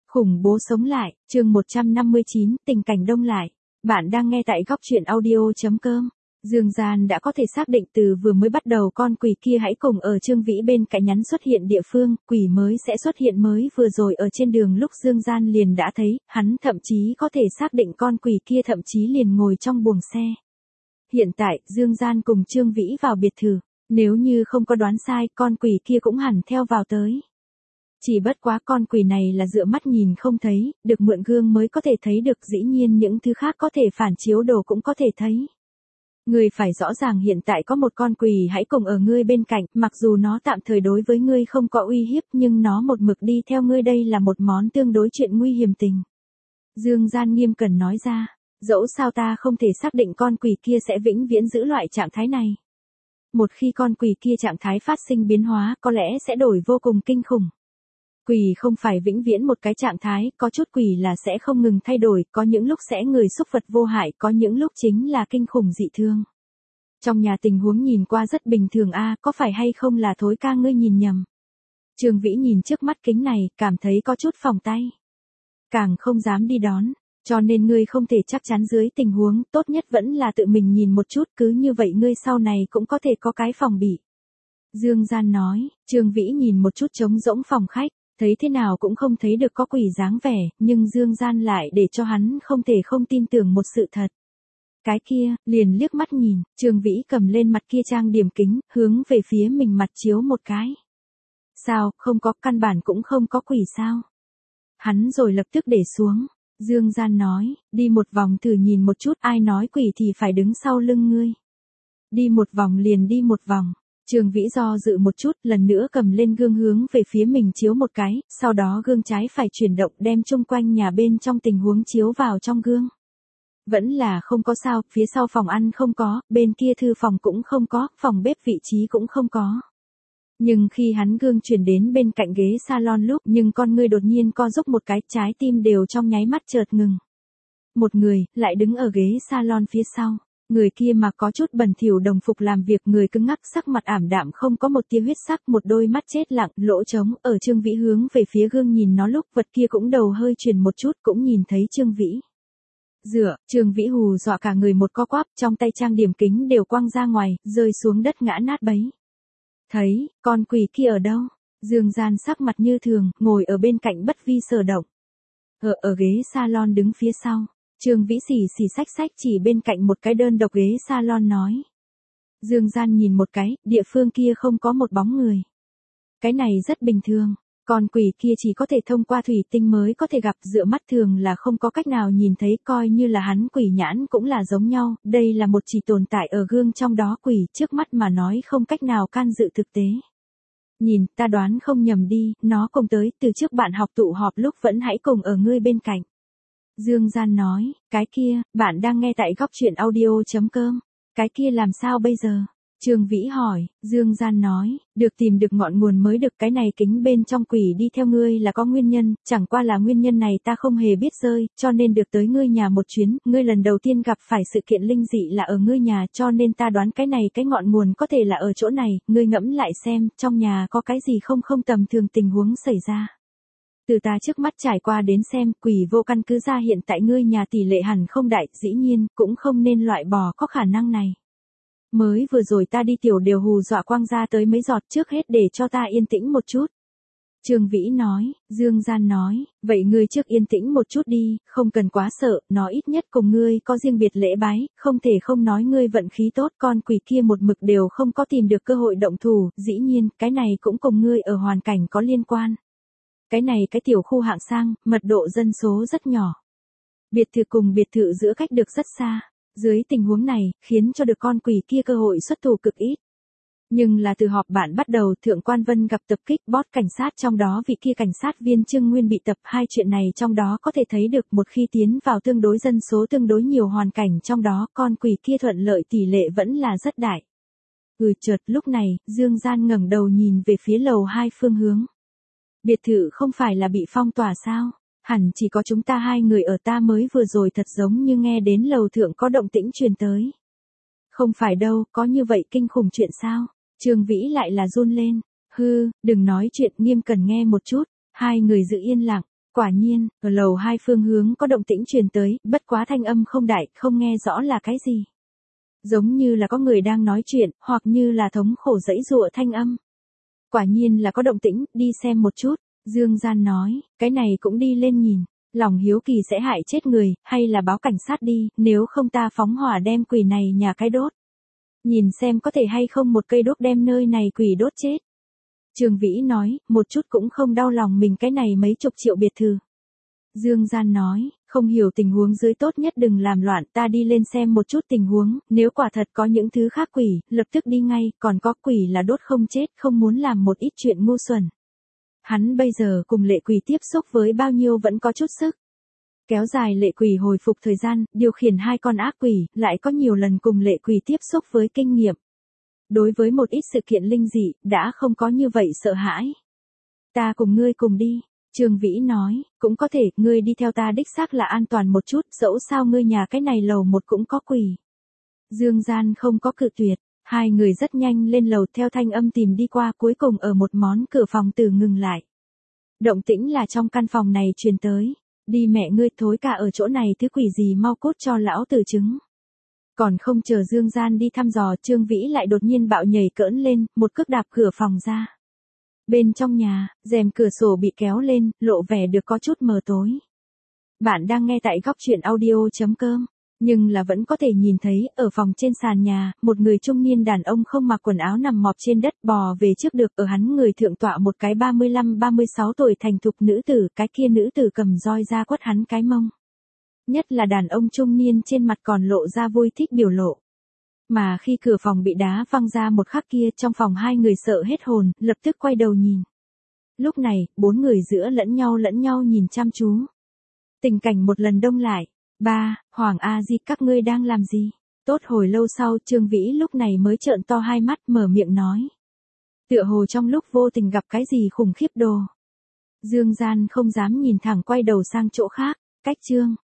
Khủng bố sống lại, chương 159, tình cảnh đông lại. Bạn đang nghe tại góc truyện audio.com. Dương Gian đã có thể xác định từ vừa mới bắt đầu con quỷ kia hãy cùng ở Trương Vĩ bên cạnh nhắn xuất hiện địa phương, quỷ mới sẽ xuất hiện mới vừa rồi ở trên đường lúc Dương Gian liền đã thấy, hắn thậm chí có thể xác định con quỷ kia thậm chí liền ngồi trong buồng xe. Hiện tại, Dương Gian cùng Trương Vĩ vào biệt thự, nếu như không có đoán sai, con quỷ kia cũng hẳn theo vào tới. Chỉ bất quá con quỷ này là dựa mắt nhìn không thấy, được mượn gương mới có thể thấy được, dĩ nhiên những thứ khác có thể phản chiếu đồ cũng có thể thấy. Ngươi phải rõ ràng hiện tại có một con quỷ hãy cùng ở ngươi bên cạnh, mặc dù nó tạm thời đối với ngươi không có uy hiếp nhưng nó một mực đi theo ngươi, đây là một món tương đối chuyện nguy hiểm tình. Dương Gian nghiêm cẩn nói ra, dẫu sao ta không thể xác định con quỷ kia sẽ vĩnh viễn giữ loại trạng thái này. Một khi con quỷ kia trạng thái phát sinh biến hóa có lẽ sẽ đổi vô cùng kinh khủng. Quỷ không phải vĩnh viễn một cái trạng thái, có chút quỷ là sẽ không ngừng thay đổi, có những lúc sẽ người xúc vật vô hại, có những lúc chính là kinh khủng dị thương. Trong nhà tình huống nhìn qua rất bình thường có phải hay không là Thối ca ngươi nhìn nhầm. Trương Vĩ nhìn trước mắt kính này, cảm thấy có chút phòng tay. Càng không dám đi đón, cho nên ngươi không thể chắc chắn dưới tình huống, tốt nhất vẫn là tự mình nhìn một chút, cứ như vậy ngươi sau này cũng có thể có cái phòng bị. Dương Gian nói, Trương Vĩ nhìn một chút trống rỗng phòng khách. Thấy thế nào cũng không thấy được có quỷ dáng vẻ, nhưng Dương Gian lại để cho hắn không thể không tin tưởng một sự thật. Cái kia, liền liếc mắt nhìn, Trương Vĩ cầm lên mặt kia trang điểm kính, hướng về phía mình mặt chiếu một cái. Sao, không có, căn bản cũng không có quỷ sao? Hắn rồi lập tức để xuống. Dương Gian nói, đi một vòng thử nhìn một chút, ai nói quỷ thì phải đứng sau lưng ngươi. Đi một vòng liền đi một vòng. Trương Vĩ do dự một chút, lần nữa cầm lên gương hướng về phía mình chiếu một cái, sau đó gương trái phải chuyển động đem chung quanh nhà bên trong tình huống chiếu vào trong gương. Vẫn là không có sao, phía sau phòng ăn không có, bên kia thư phòng cũng không có, phòng bếp vị trí cũng không có. Nhưng khi hắn gương chuyển đến bên cạnh ghế salon lúc, nhưng con ngươi đột nhiên co rúm một cái, trái tim đều trong nháy mắt chợt ngừng. Một người, lại đứng ở ghế salon phía sau. Người kia mà có chút bẩn thỉu đồng phục làm việc, người cứng ngắc, sắc mặt ảm đạm không có một tia huyết sắc, một đôi mắt chết lặng, lỗ trống, ở Trương Vĩ hướng về phía gương nhìn nó lúc vật kia cũng đầu hơi chuyển một chút, cũng nhìn thấy Trương Vĩ. Trương Vĩ hù dọa cả người một co quắp, trong tay trang điểm kính đều quăng ra ngoài, rơi xuống đất ngã nát bấy. Thấy, con quỷ kia ở đâu? Dương Gian sắc mặt như thường, ngồi ở bên cạnh bất vi sở động. Ở ghế salon đứng phía sau. Trương Vĩ xì xách chỉ bên cạnh một cái đơn độc ghế salon nói. Dương Gian nhìn một cái, địa phương kia không có một bóng người. Cái này rất bình thường, con quỷ kia chỉ có thể thông qua thủy tinh mới có thể gặp, dựa mắt thường là không có cách nào nhìn thấy, coi như là hắn quỷ nhãn cũng là giống nhau, đây là một chỉ tồn tại ở gương trong đó quỷ, trước mắt mà nói không cách nào can dự thực tế. Nhìn, ta đoán không nhầm đi, nó cùng tới, từ trước bạn học tụ họp lúc vẫn hãy cùng ở ngươi bên cạnh. Dương Gian nói, cái kia, bạn đang nghe tại góc truyện audio.com. Cái kia làm sao bây giờ? Trương Vĩ hỏi, Dương Gian nói, được tìm được ngọn nguồn mới được, cái này kính bên trong quỷ đi theo ngươi là có nguyên nhân, chẳng qua là nguyên nhân này ta không hề biết rơi, cho nên được tới ngươi nhà một chuyến, ngươi lần đầu tiên gặp phải sự kiện linh dị là ở ngươi nhà, cho nên ta đoán cái này cái ngọn nguồn có thể là ở chỗ này, ngươi ngẫm lại xem, trong nhà có cái gì không tầm thường tình huống xảy ra. Từ ta trước mắt trải qua đến xem, quỷ vô căn cứ ra hiện tại ngươi nhà tỷ lệ hẳn không đại, dĩ nhiên, cũng không nên loại bỏ có khả năng này. Mới vừa rồi ta đi tiểu đều hù dọa quăng ra tới mấy giọt, trước hết để cho ta yên tĩnh một chút. Trương Vĩ nói, Dương Gian nói, vậy ngươi trước yên tĩnh một chút đi, không cần quá sợ, nó ít nhất cùng ngươi có riêng biệt lễ bái, không thể không nói ngươi vận khí tốt, con quỷ kia một mực đều không có tìm được cơ hội động thủ, dĩ nhiên, cái này cũng cùng ngươi ở hoàn cảnh có liên quan. Cái này cái tiểu khu hạng sang, mật độ dân số rất nhỏ. Biệt thự cùng biệt thự giữa cách được rất xa. Dưới tình huống này, khiến cho được con quỷ kia cơ hội xuất thủ cực ít. Nhưng là từ họp bản bắt đầu, Thượng Quan Vân gặp tập kích boss cảnh sát, trong đó vị kia cảnh sát viên Trương Nguyên bị tập, hai chuyện này trong đó có thể thấy được một khi tiến vào tương đối dân số tương đối nhiều hoàn cảnh trong đó, con quỷ kia thuận lợi tỷ lệ vẫn là rất đại. Chợt lúc này, Dương Gian ngẩng đầu nhìn về phía lầu 2 phương hướng. Biệt thự không phải là bị phong tỏa sao? Hẳn chỉ có chúng ta hai người ở, ta mới vừa rồi thật giống như nghe đến lầu thượng có động tĩnh truyền tới. Không phải đâu, có như vậy kinh khủng chuyện sao? Trương Vĩ lại là run lên. Đừng nói chuyện, nghiêm cần nghe một chút. Hai người giữ yên lặng. Quả nhiên, ở lầu 2 phương hướng có động tĩnh truyền tới, bất quá thanh âm không đại, không nghe rõ là cái gì. Giống như là có người đang nói chuyện, hoặc như là thống khổ giãy giụa thanh âm. Quả nhiên là có động tĩnh, đi xem một chút. Dương Gian nói, cái này cũng đi lên nhìn. Lòng hiếu kỳ sẽ hại chết người, hay là báo cảnh sát đi, nếu không ta phóng hỏa đem quỷ này nhà cái đốt. Nhìn xem có thể hay không một cây đốt đem nơi này quỷ đốt chết. Trương Vĩ nói, một chút cũng không đau lòng mình cái này mấy chục triệu biệt thự. Dương Gian nói, không hiểu tình huống dưới tốt nhất đừng làm loạn, ta đi lên xem một chút tình huống, nếu quả thật có những thứ khác quỷ, lập tức đi ngay, còn có quỷ là đốt không chết, không muốn làm một ít chuyện ngu xuẩn. Hắn bây giờ cùng lệ quỷ tiếp xúc với bao nhiêu vẫn có chút sức. Kéo dài lệ quỷ hồi phục thời gian, điều khiển 2 con ác quỷ, lại có nhiều lần cùng lệ quỷ tiếp xúc với kinh nghiệm. Đối với một ít sự kiện linh dị, đã không có như vậy sợ hãi. Ta cùng ngươi cùng đi. Trương Vĩ nói, cũng có thể, ngươi đi theo ta đích xác là an toàn một chút, dẫu sao ngươi nhà cái này lầu 1 cũng có quỷ. Dương Gian không có cự tuyệt, 2 người rất nhanh lên lầu theo thanh âm tìm đi qua, cuối cùng ở một món cửa phòng từ ngừng lại. Động tĩnh là trong căn phòng này truyền tới, đi mẹ ngươi thối cả ở chỗ này thứ quỷ gì mau cút cho lão tử chứng. Còn không chờ Dương Gian đi thăm dò, Trương Vĩ lại đột nhiên bạo nhảy cỡn lên, một cước đạp cửa phòng ra. Bên trong nhà, rèm cửa sổ bị kéo lên, lộ vẻ được có chút mờ tối. Bạn đang nghe tại góc truyện audio.com, nhưng là vẫn có thể nhìn thấy, ở phòng trên sàn nhà, một người trung niên đàn ông không mặc quần áo nằm mọp trên đất bò về trước được, ở hắn người thượng tọa một cái 35-36 tuổi thành thục nữ tử, cái kia nữ tử cầm roi ra quất hắn cái mông. Nhất là đàn ông trung niên trên mặt còn lộ ra vui thích biểu lộ. Mà khi cửa phòng bị đá văng ra một khắc kia, trong phòng 2 người sợ hết hồn, lập tức quay đầu nhìn. Lúc này, 4 người giữa lẫn nhau nhìn chăm chú. Tình cảnh một lần đông lại. Ba, Hoàng A Di các ngươi đang làm gì? Tốt hồi lâu sau, Trương Vĩ lúc này mới trợn to 2 mắt mở miệng nói. Tựa hồ trong lúc vô tình gặp cái gì khủng khiếp đồ. Dương Gian không dám nhìn thẳng quay đầu sang chỗ khác, cách Trương